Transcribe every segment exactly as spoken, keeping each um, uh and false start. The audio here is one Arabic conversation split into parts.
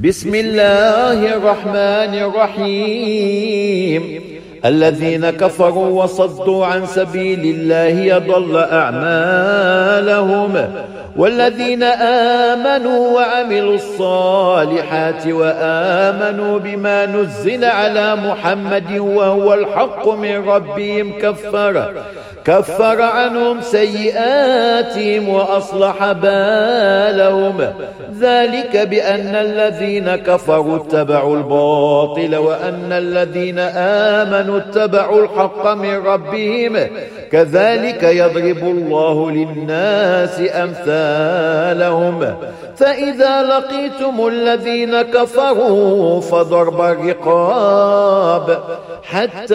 بسم الله الرحمن الرحيم. الذين كفروا وصدوا عن سبيل الله يضل أعمالهم، والذين آمنوا وعملوا الصالحات وآمنوا بما نزل على محمد وهو الحق من ربهم كفر كفر عنهم سيئاتهم وأصلح بالهم. ذلك بأن الذين كفروا اتبعوا الباطل وأن الذين آمنوا اتبعوا الحق من ربهم. كذلك يضرب الله للناس أمثالهم. فإذا لقيتم الذين كفروا فضرب الرقاب حتى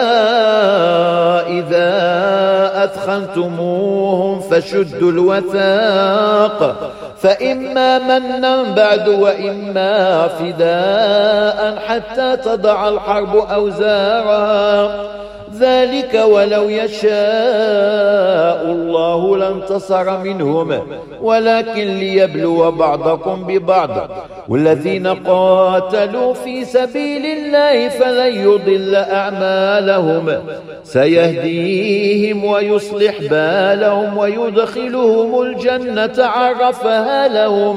إذا أثخنتموهم فشدوا الوثاق، فإما منا بعد وإما فداء حتى تضع الحرب أوزارها. ذلك ولو يشاء الله لانتصر منهم، ولكن ليبلو بعضكم ببعض. والذين قاتلوا في سبيل الله فلن يضل أعمالهم، سيهديهم ويصلح بالهم ويدخلهم الجنة عرفها لهم.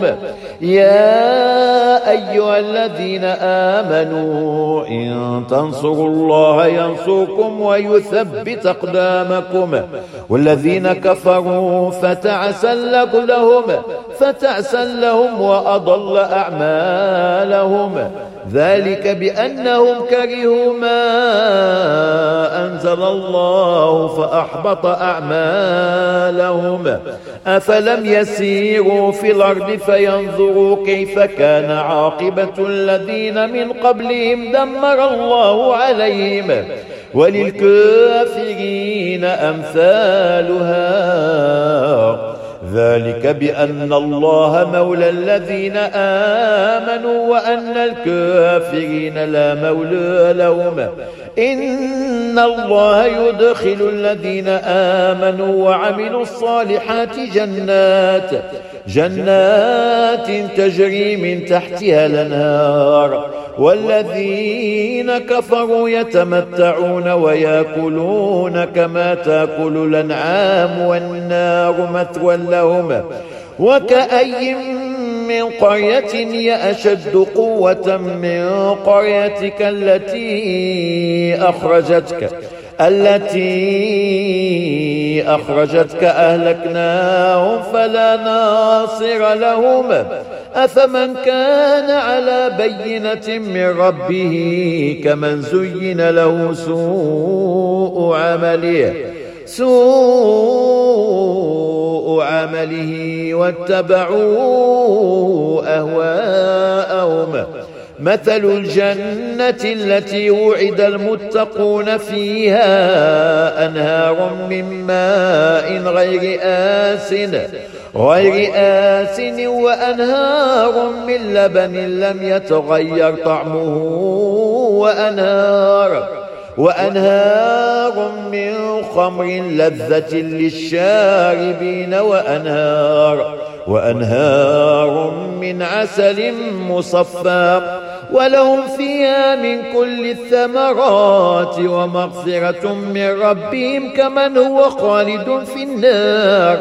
يا أيها الذين آمنوا إن تنصروا الله ينصركم ويثبت أقدامكم. والذين كفروا فتعسا لهم فتعسا لهم وأضل أعمالهم. ذلك بأنهم كرهوا ما أنزل الله فأحبط أعمالهم. أفلم يسيروا في الأرض فينظروا كيف كان عاقبة الذين من قبلهم دمر الله عليهم، وللكافرين أمثالها. ذلك بأن الله مولى الذين آمنوا وأن الكافرين لا مولى لهم. إن الله يدخل الذين آمنوا وعملوا الصالحات جنات جنات تجري من تحتها الأنهار، والذين كفروا يتمتعون ويأكلون كما تأكل الأنعام والنار مثوى لهم. وكأي من قرية هي أشد قوة من قريتك التي أخرجتك التي أخرجتك أهلكناهم فلا ناصر لهم. أفمن كان على بينة من ربه كمن زين له سوء عمله سوء عمله واتبعوا أهواءهم. مثل الجنة التي وعد المتقون فيها أنهار من ماء غير آسن غير آسن وأنهار من لبن لم يتغير طعمه وأنهار وأنهار من خمر لذة للشاربين وأنهار وأنهار من عسل مصفى ولهم فيها من كل الثمرات ومغفرة من ربهم كمن هو خالد في النار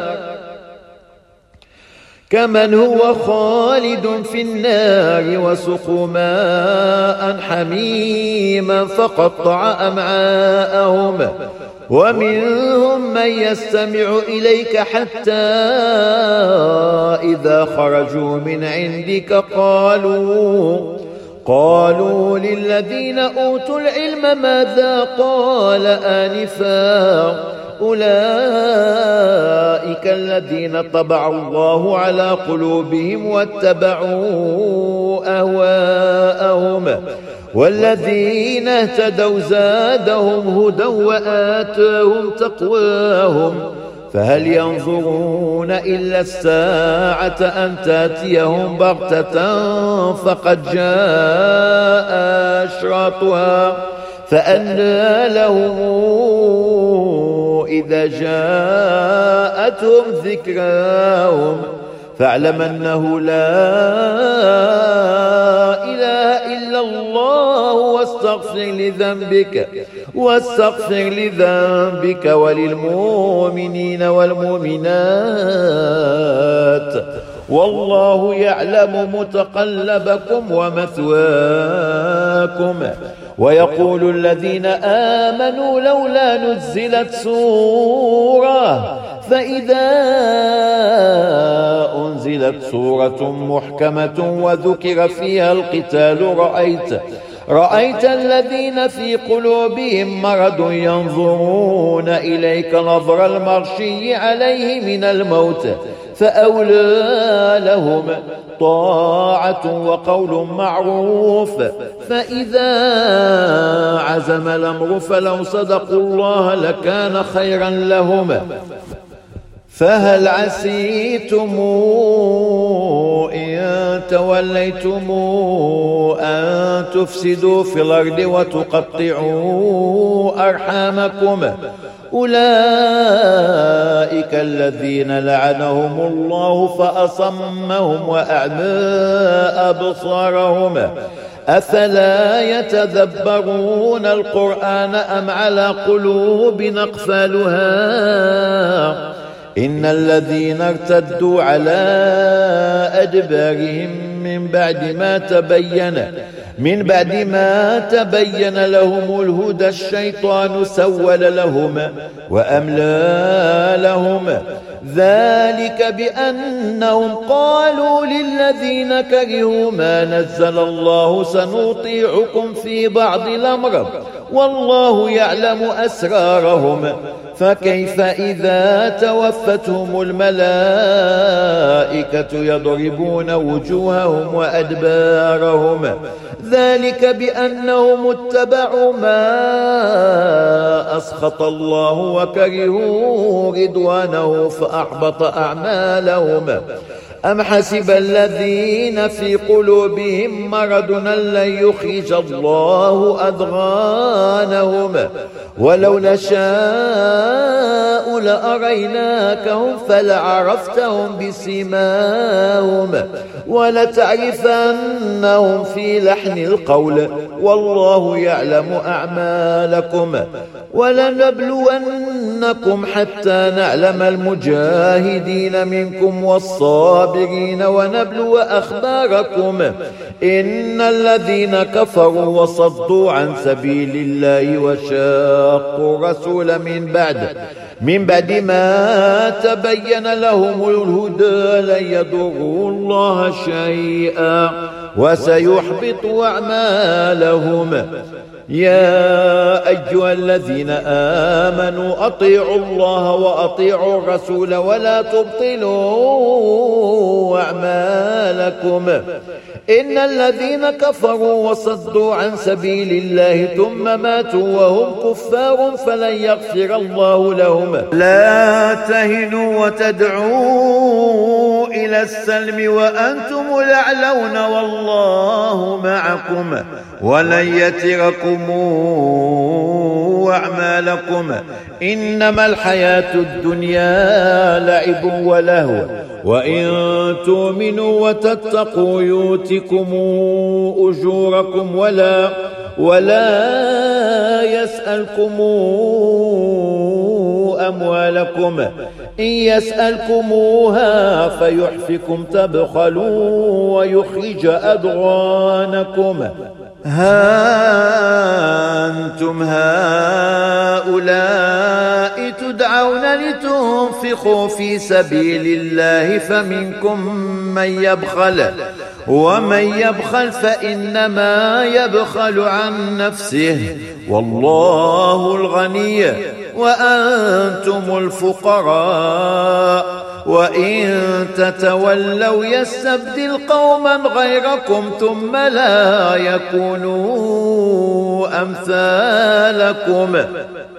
كمن هو خالد في النار وسقوا ماء حميما فقطع أمعاءهم. ومنهم من يستمع إليك حتى إذا خرجوا من عندك قالوا قالوا للذين أوتوا العلم ماذا قال آنفا أولئك الذين طبع الله على قلوبهم واتبعوا أهواءهم. والذين اهتدوا زادهم هدى وآتاهم تقواهم. فهل ينظرون إلا الساعة أن تأتيهم بغتة فقد جاء أشراطها فأنى لهم إذا جاءتهم ذكراهم فاعلم أنه لا واستغفر لذنبك واستغفر لذنبك وللمؤمنين والمؤمنات والله يعلم متقلبكم ومثواكم. ويقول الذين آمنوا لولا نزلت سورة فإذا أنزلت سورة محكمة وذكر فيها القتال رأيت رأيت الذين في قلوبهم مرض ينظرون إليك نظر المغشي عليه من الموت فأولى لهم طاعة وقول معروف. فإذا عزم الأمر فلو صدقوا الله لكان خيرا لهم. فهل عسيتم إن توليتم أن تفسدوا في الأرض وتقطعوا أرحامكم أولئك الذين لعنهم الله فأصمهم وأعمى أبصارهم أفلا يتدبرون القرآن أم على قلوب أقفالها إن الذين ارتدوا على أدبارهم من بعد ما تبين من بعد ما تبين لهم الهدى الشيطان سول لهم وأملى لهم ذلك بأنهم قالوا للذين كرهوا ما نزل الله سنطيعكم في بعض الأمر والله يعلم أسرارهم فكيف إذا توفتهم الملائكة يضربون وجوههم وأدبارهم ذلك بأنهم اتبعوا ما أسخط الله وكرهوا رضوانه فأحبط أعمالهم أم حسب الذين في قلوبهم مرض لن يخرج الله أضغانهم ولو نشاء لأريناكهم فلعرفتهم بسيماهم ولتعرفنهم في لحن القول والله يعلم أعمالكم ولنبلونكم حتى نعلم المجاهدين منكم والصابرين ونبلو أخباركم إن الذين كفروا وصدوا عن سبيل الله وشاقوا الرسول من بعد من بعد ما تبين لهم الهدى لن يضروا الله شيئا وسيحبط أعمالهم يا أيها الذين آمنوا أطيعوا الله وأطيعوا الرسول ولا تبطلوا أعمالكم إن الذين كفروا وصدوا عن سبيل الله ثم ماتوا وهم كفار فلن يغفر الله لهم لا تهنوا وتدعوا إلى السلم وأنتم الأعلون والله معكم ولن يتركم أعمالكم إنما الحياة الدنيا لعب ولهو وإن تؤمنوا وتتقوا يؤتكم أجوركم ولا ولا يسألكم أموالكم إن يسألكموها فيحفكم تبخلوا ويخرج أضغانكم ها أنتم هؤلاء تدعون لتنفقوا في سبيل الله فمنكم من يبخل ومن يبخل فإنما يبخل عن نفسه والله الغني وأنتم الفقراء وإن تتولوا يستبدل قوما غيركم ثم لا يكونوا أمثالكم